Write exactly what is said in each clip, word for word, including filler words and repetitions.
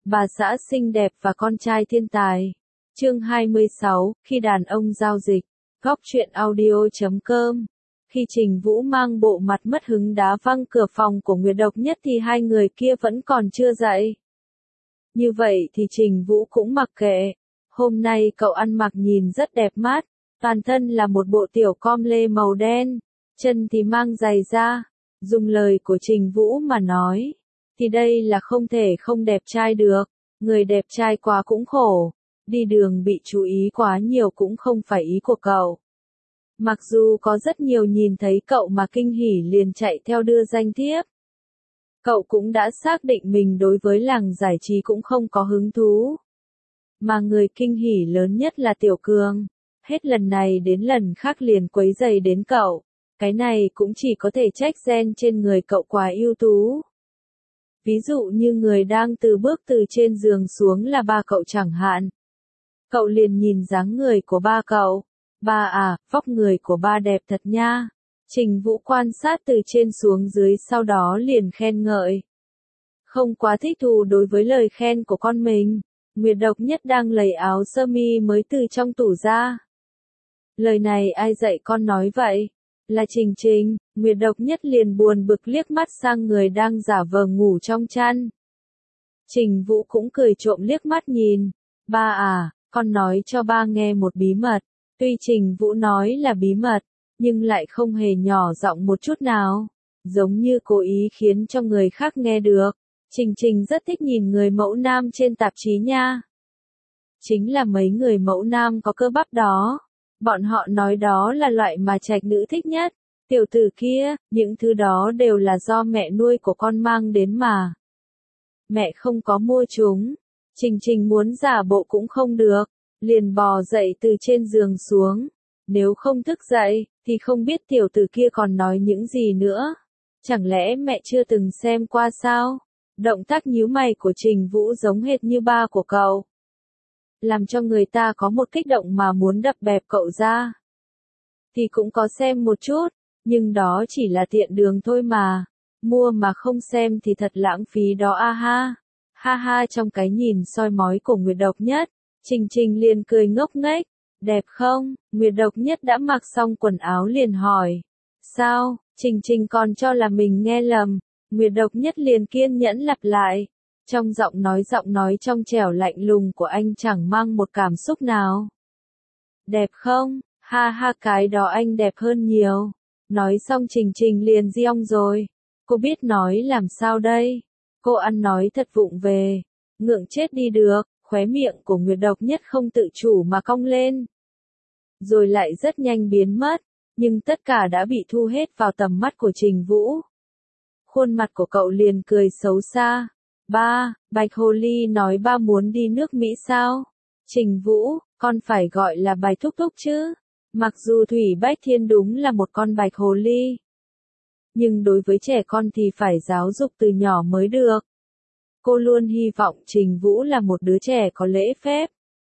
bà xã xinh đẹp và con trai thiên tài. Chương hai mươi sáu, khi đàn ông giao dịch. Góc truyện audio chấm com. Khi Trình Vũ mang bộ mặt mất hứng đá văng cửa phòng của Nguyệt Độc Nhất thì hai người kia vẫn còn chưa dậy. Như vậy thì Trình Vũ cũng mặc kệ. Hôm nay cậu ăn mặc nhìn rất đẹp mắt, toàn thân là một bộ tiểu com lê màu đen, chân thì mang giày da. Dùng lời của Trình Vũ mà nói, thì đây là không thể không đẹp trai được, người đẹp trai quá cũng khổ, đi đường bị chú ý quá nhiều cũng không phải ý của cậu. Mặc dù có rất nhiều nhìn thấy cậu mà kinh hỉ liền chạy theo đưa danh thiếp. Cậu cũng đã xác định mình đối với làng giải trí cũng không có hứng thú. Mà người kinh hỉ lớn nhất là Tiểu Cường, hết lần này đến lần khác liền quấy rầy đến cậu. Cái này cũng chỉ có thể trách gen trên người cậu quá ưu tú. Ví dụ như người đang từ bước từ trên giường xuống là ba cậu chẳng hạn. Cậu liền nhìn dáng người của ba cậu. Ba à, vóc người của ba đẹp thật nha. Trình Vũ quan sát từ trên xuống dưới sau đó liền khen ngợi. Không quá thích thú đối với lời khen của con mình, Nguyệt Độc Nhất đang lấy áo sơ mi mới từ trong tủ ra. Lời này ai dạy con nói vậy? Là Trình Trình. Nguyệt Độc Nhất liền buồn bực liếc mắt sang người đang giả vờ ngủ trong chăn. Trình Vũ cũng cười trộm liếc mắt nhìn. Ba à, con nói cho ba nghe một bí mật. Tuy Trình Vũ nói là bí mật, nhưng lại không hề nhỏ giọng một chút nào, giống như cố ý khiến cho người khác nghe được. Trình Trình rất thích nhìn người mẫu nam trên tạp chí nha. Chính là mấy người mẫu nam có cơ bắp đó. Bọn họ nói đó là loại mà trạch nữ thích nhất. Tiểu tử kia, những thứ đó đều là do mẹ nuôi của con mang đến mà. Mẹ không có mua chúng. Trình Trình muốn giả bộ cũng không được, liền bò dậy từ trên giường xuống. Nếu không thức dậy, thì không biết tiểu tử kia còn nói những gì nữa. Chẳng lẽ mẹ chưa từng xem qua sao? Động tác nhíu mày của Trình Vũ giống hệt như ba của cậu. Làm cho người ta có một kích động mà muốn đập bẹp cậu ra. Thì cũng có xem một chút, nhưng đó chỉ là tiện đường thôi mà. Mua mà không xem thì thật lãng phí đó a ha. Ha ha, trong cái nhìn soi mói của Nguyệt Độc Nhất, Trình Trình liền cười ngốc nghếch. Đẹp không? Nguyệt Độc Nhất đã mặc xong quần áo liền hỏi. Sao? Trình Trình còn cho là mình nghe lầm. Nguyệt Độc Nhất liền kiên nhẫn lặp lại. Trong giọng nói giọng nói trong trẻo lạnh lùng của anh chẳng mang một cảm xúc nào. Đẹp không? Ha ha, cái đó anh đẹp hơn nhiều. Nói xong Trình Trình liền giong rồi. Cô biết nói làm sao đây? Cô ăn nói thật vụng về. Ngượng chết đi được. Khóe miệng của Nguyệt Độc Nhất không tự chủ mà cong lên. Rồi lại rất nhanh biến mất. Nhưng tất cả đã bị thu hết vào tầm mắt của Trình Vũ. Khuôn mặt của cậu liền cười xấu xa. Ba, Bạch Hồ Ly nói ba muốn đi nước Mỹ sao? Trình Vũ, con phải gọi là Bạch Thúc Thúc chứ. Mặc dù Thủy Bách Thiên đúng là một con Bạch Hồ Ly. Nhưng đối với trẻ con thì phải giáo dục từ nhỏ mới được. Cô luôn hy vọng Trình Vũ là một đứa trẻ có lễ phép.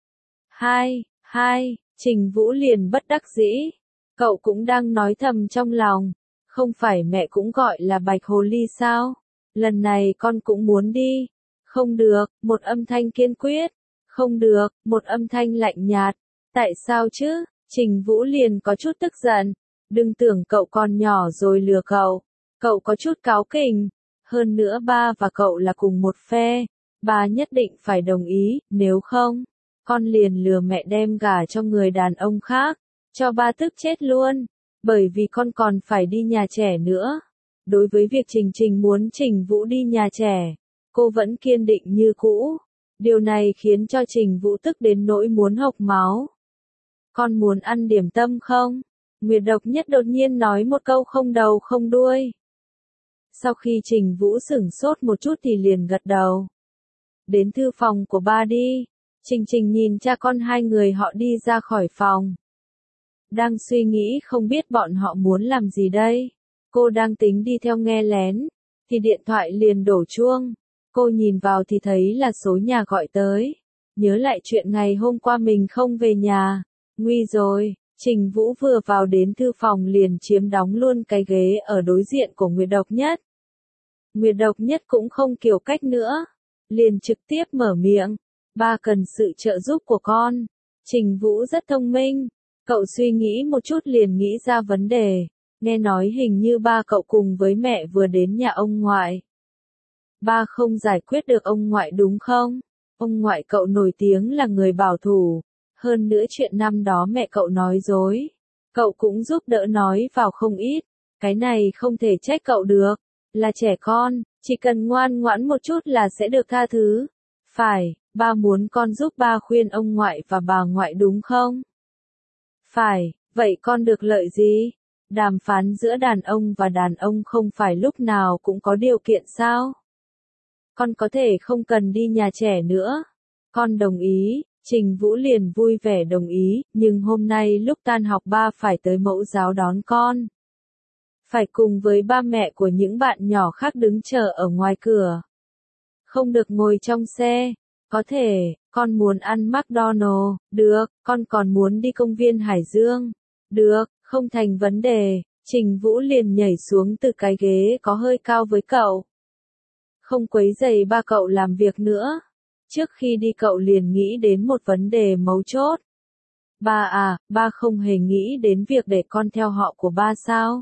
Hai, hai, Trình Vũ liền bất đắc dĩ. Cậu cũng đang nói thầm trong lòng. Không phải mẹ cũng gọi là Bạch Hồ Ly sao? Lần này con cũng muốn đi. Không được, một âm thanh kiên quyết. Không được, một âm thanh lạnh nhạt. Tại sao chứ? Trình Vũ liền có chút tức giận. Đừng tưởng cậu còn nhỏ rồi lừa cậu. Cậu có chút cáu kỉnh. Hơn nữa ba và cậu là cùng một phe. Ba nhất định phải đồng ý, nếu không, con liền lừa mẹ đem gả cho người đàn ông khác. Cho ba tức chết luôn. Bởi vì con còn phải đi nhà trẻ nữa. Đối với việc Trình Trình muốn Trình Vũ đi nhà trẻ, cô vẫn kiên định như cũ. Điều này khiến cho Trình Vũ tức đến nỗi muốn hộc máu. Con muốn ăn điểm tâm không? Nguyệt Độc Nhất đột nhiên nói một câu không đầu không đuôi. Sau khi Trình Vũ sửng sốt một chút thì liền gật đầu. Đến thư phòng của ba đi. Trình Trình nhìn cha con hai người họ đi ra khỏi phòng. Đang suy nghĩ không biết bọn họ muốn làm gì đây. Cô đang tính đi theo nghe lén. Thì điện thoại liền đổ chuông. Cô nhìn vào thì thấy là số nhà gọi tới. Nhớ lại chuyện ngày hôm qua mình không về nhà. Nguy rồi. Trình Vũ vừa vào đến thư phòng liền chiếm đóng luôn cái ghế ở đối diện của Nguyệt Độc Nhất. Nguyệt Độc Nhất cũng không kiểu cách nữa. liền trực tiếp mở miệng. Ba cần sự trợ giúp của con. Trình Vũ rất thông minh. Cậu suy nghĩ một chút liền nghĩ ra vấn đề. Nghe nói hình như ba cậu cùng với mẹ vừa đến nhà ông ngoại. Ba không giải quyết được ông ngoại đúng không? Ông ngoại cậu nổi tiếng là người bảo thủ. Hơn nữa chuyện năm đó mẹ cậu nói dối. Cậu cũng giúp đỡ nói vào không ít. Cái này không thể trách cậu được. Là trẻ con, chỉ cần ngoan ngoãn một chút là sẽ được tha thứ. Phải, ba muốn con giúp ba khuyên ông ngoại và bà ngoại đúng không? Phải, vậy con được lợi gì? Đàm phán giữa đàn ông và đàn ông không phải lúc nào cũng có điều kiện sao? Con có thể không cần đi nhà trẻ nữa. Con đồng ý. Trình Vũ liền vui vẻ đồng ý, nhưng hôm nay lúc tan học ba phải tới mẫu giáo đón con. Phải cùng với ba mẹ của những bạn nhỏ khác đứng chờ ở ngoài cửa. Không được ngồi trong xe. Có thể, con muốn ăn McDonald's, được, con còn muốn đi công viên Hải Dương. Được, không thành vấn đề. Trình Vũ liền nhảy xuống từ cái ghế có hơi cao với cậu. Không quấy rầy ba cậu làm việc nữa. Trước khi đi cậu liền nghĩ đến một vấn đề mấu chốt. Ba à, ba không hề nghĩ đến việc để con theo họ của ba sao?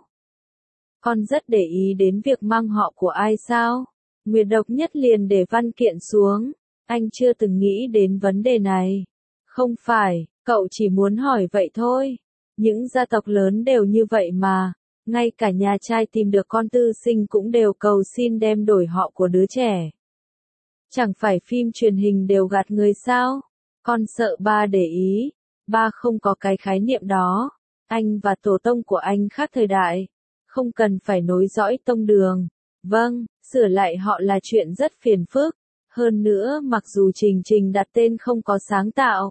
Con rất để ý đến việc mang họ của ai sao? Nguyệt Độc Nhất liền để văn kiện xuống. Anh chưa từng nghĩ đến vấn đề này. Không phải, cậu chỉ muốn hỏi vậy thôi. Những gia tộc lớn đều như vậy mà. Ngay cả nhà trai tìm được con tư sinh cũng đều cầu xin đem đổi họ của đứa trẻ. Chẳng phải phim truyền hình đều gạt người sao? Con sợ ba để ý. Ba không có cái khái niệm đó. Anh và tổ tông của anh khác thời đại. Không cần phải nối dõi tông đường. Vâng, sửa lại họ là chuyện rất phiền phức. Hơn nữa mặc dù Trình Trình đặt tên không có sáng tạo.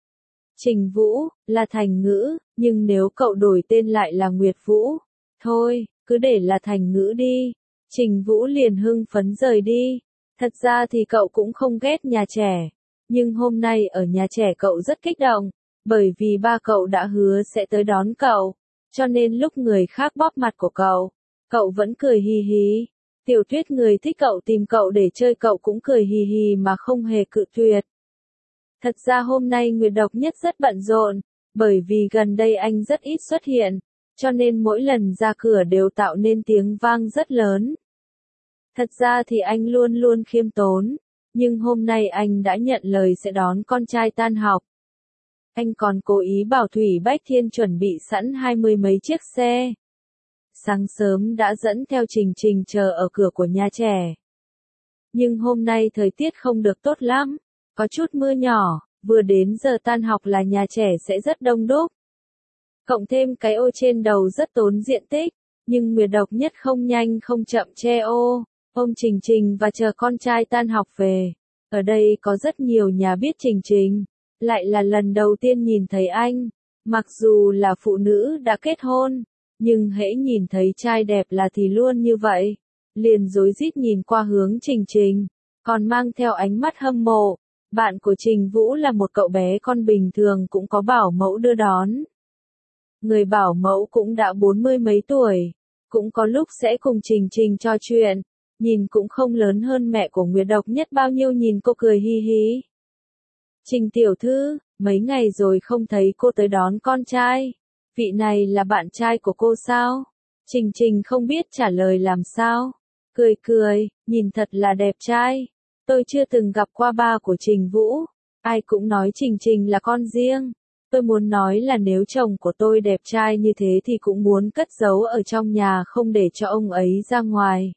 Trình Vũ, là thành ngữ, nhưng nếu cậu đổi tên lại là Nguyệt Vũ. Thôi, cứ để là thành ngữ đi. Trình Vũ liền hưng phấn rời đi. Thật ra thì cậu cũng không ghét nhà trẻ. Nhưng hôm nay ở nhà trẻ cậu rất kích động. Bởi vì ba cậu đã hứa sẽ tới đón cậu. Cho nên lúc người khác bóp mặt của cậu, cậu vẫn cười hì hì. Tiểu Tuyết người thích cậu tìm cậu để chơi cậu cũng cười hì hì mà không hề cự tuyệt. Thật ra hôm nay Nguyệt Độc Nhất rất bận rộn. Bởi vì gần đây anh rất ít xuất hiện. Cho nên mỗi lần ra cửa đều tạo nên tiếng vang rất lớn. Thật ra thì anh luôn luôn khiêm tốn. Nhưng hôm nay anh đã nhận lời sẽ đón con trai tan học. Anh còn cố ý bảo Thủy Bách Thiên chuẩn bị sẵn hai mươi mấy chiếc xe. Sáng sớm đã dẫn theo Trình Trình chờ ở cửa của nhà trẻ. Nhưng hôm nay thời tiết không được tốt lắm. Có chút mưa nhỏ, vừa đến giờ tan học là nhà trẻ sẽ rất đông đúc. Cộng thêm cái ô trên đầu rất tốn diện tích. Nhưng Nguyệt Độc Nhất không nhanh không chậm che ô. Ôm Trình Trình và chờ con trai tan học về. Ở đây có rất nhiều nhà biết Trình Trình. Lại là lần đầu tiên nhìn thấy anh. Mặc dù là phụ nữ đã kết hôn. Nhưng hễ nhìn thấy trai đẹp là thì luôn như vậy. Liền rối rít nhìn qua hướng Trình Trình. Còn mang theo ánh mắt hâm mộ. Bạn của Trình Vũ là một cậu bé con bình thường cũng có bảo mẫu đưa đón. Người bảo mẫu cũng đã bốn mươi mấy tuổi. Cũng có lúc sẽ cùng Trình Trình trò chuyện. Nhìn cũng không lớn hơn mẹ của Nguyệt Độc Nhất bao nhiêu, nhìn cô cười hi hi. Trình tiểu thư, mấy ngày rồi không thấy cô tới đón con trai. Vị này là bạn trai của cô sao? Trình Trình không biết trả lời làm sao. Cười cười, nhìn thật là đẹp trai. Tôi chưa từng gặp qua ba của Trình Vũ. Ai cũng nói Trình Trình là con riêng. Tôi muốn nói là nếu chồng của tôi đẹp trai như thế thì cũng muốn cất giấu ở trong nhà không để cho ông ấy ra ngoài.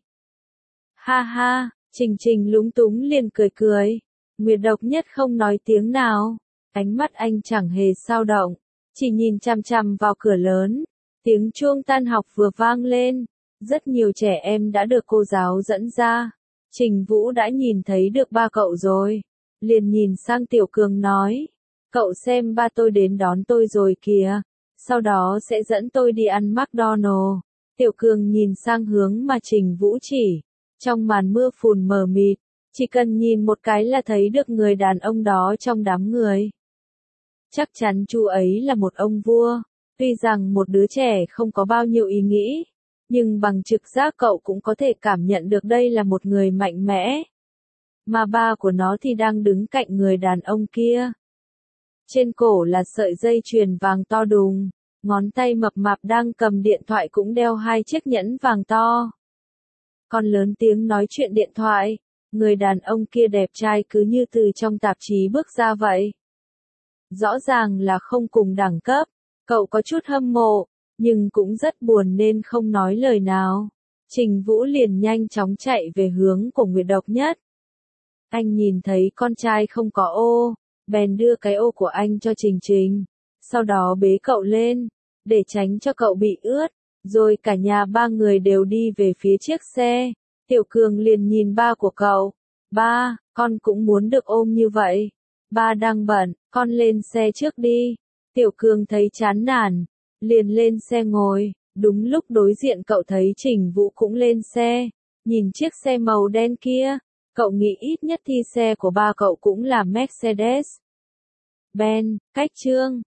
Ha ha, Trình Trình lúng túng liền cười cười. Nguyệt Độc Nhất không nói tiếng nào. Ánh mắt anh chẳng hề dao động. Chỉ nhìn chằm chằm vào cửa lớn. Tiếng chuông tan học vừa vang lên. Rất nhiều trẻ em đã được cô giáo dẫn ra. Trình Vũ đã nhìn thấy được ba cậu rồi. Liền nhìn sang Tiểu Cường nói. Cậu xem ba tôi đến đón tôi rồi kìa. Sau đó sẽ dẫn tôi đi ăn McDonald's. Tiểu Cường nhìn sang hướng mà Trình Vũ chỉ. Trong màn mưa phùn mờ mịt. Chỉ cần nhìn một cái là thấy được người đàn ông đó trong đám người. Chắc chắn chú ấy là một ông vua. Tuy rằng một đứa trẻ không có bao nhiêu ý nghĩ. Nhưng bằng trực giác cậu cũng có thể cảm nhận được đây là một người mạnh mẽ. mà ba của nó thì đang đứng cạnh người đàn ông kia. Trên cổ là sợi dây chuyền vàng to đùng, ngón tay mập mạp đang cầm điện thoại cũng đeo hai chiếc nhẫn vàng to. Còn lớn tiếng nói chuyện điện thoại, người đàn ông kia đẹp trai cứ như từ trong tạp chí bước ra vậy. Rõ ràng là không cùng đẳng cấp, cậu có chút hâm mộ, nhưng cũng rất buồn nên không nói lời nào. Trình Vũ liền nhanh chóng chạy về hướng của Nguyệt Độc Nhất. Anh nhìn thấy con trai không có ô, bèn đưa cái ô của anh cho Trình Trình, sau đó bế cậu lên, để tránh cho cậu bị ướt, rồi cả nhà ba người đều đi về phía chiếc xe. Tiểu Cường liền nhìn ba của cậu, ba, con cũng muốn được ôm như vậy. Ba đang bận, con lên xe trước đi. Tiểu Cường thấy chán nản, liền lên xe ngồi, đúng lúc đối diện cậu thấy Trình Vũ cũng lên xe, nhìn chiếc xe màu đen kia, cậu nghĩ ít nhất thì xe của ba cậu cũng là Mercedes Benz, cách trương.